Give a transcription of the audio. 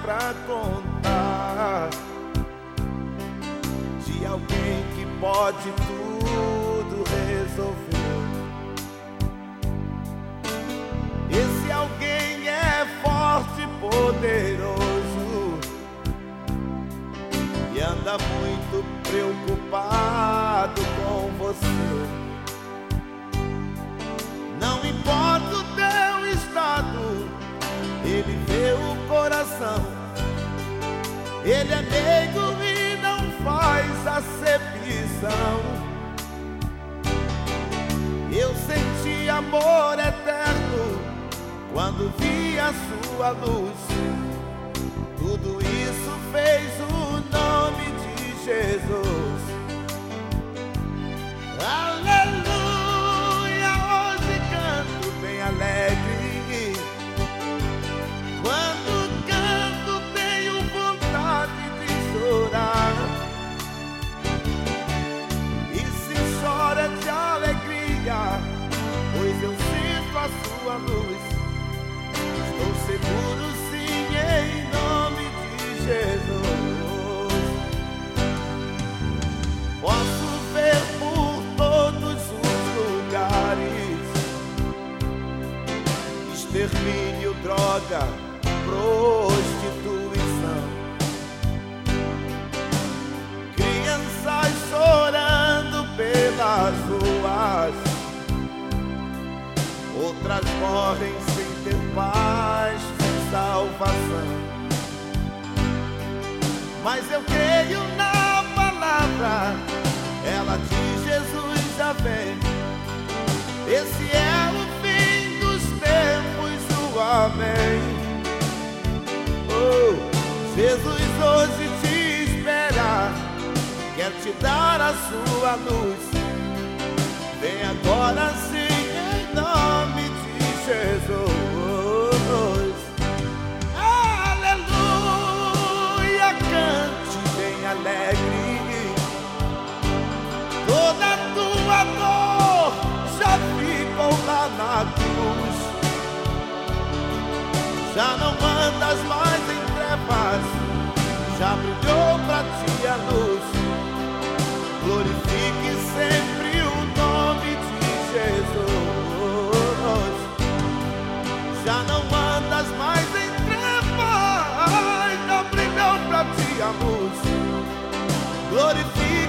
pra contar de alguém que pode tudo resolver. Esse alguém é forte e poderoso e anda muito preocupado com você. Não importa o teu estado, ele vê o coração. Ele é meigo e não faz acepção. Eu senti amor eterno quando vi a sua luz. Tudo isso fez o nome de Jesus. Aleluia, hoje canto bem alegre. Quando canto tenho vontade de chorar. E se chora de alegria, pois eu sinto a sua luz. Estou seguro sim em nome de Jesus. Posso ver por todos os lugares extermínio, droga, prostituição, crianças chorando pelas ruas, outras morrem sem ter paz, sem salvação. Mas eu creio na palavra, ela diz: Jesus já vem. Esse é o fim dos tempos, o amém. Oh, Jesus hoje te espera, quer te dar a sua luz. Vem agora sim em nome de Jesus. Aleluia, cante bem alegre. Toda a tua dor já ficou lá na cruz. Já não andas mais em trevas, já brilhou pra ti a luz. Glorifique sempre o nome de Jesus. Já não andas mais em trevas, já brilhou pra ti a luz. Glorifique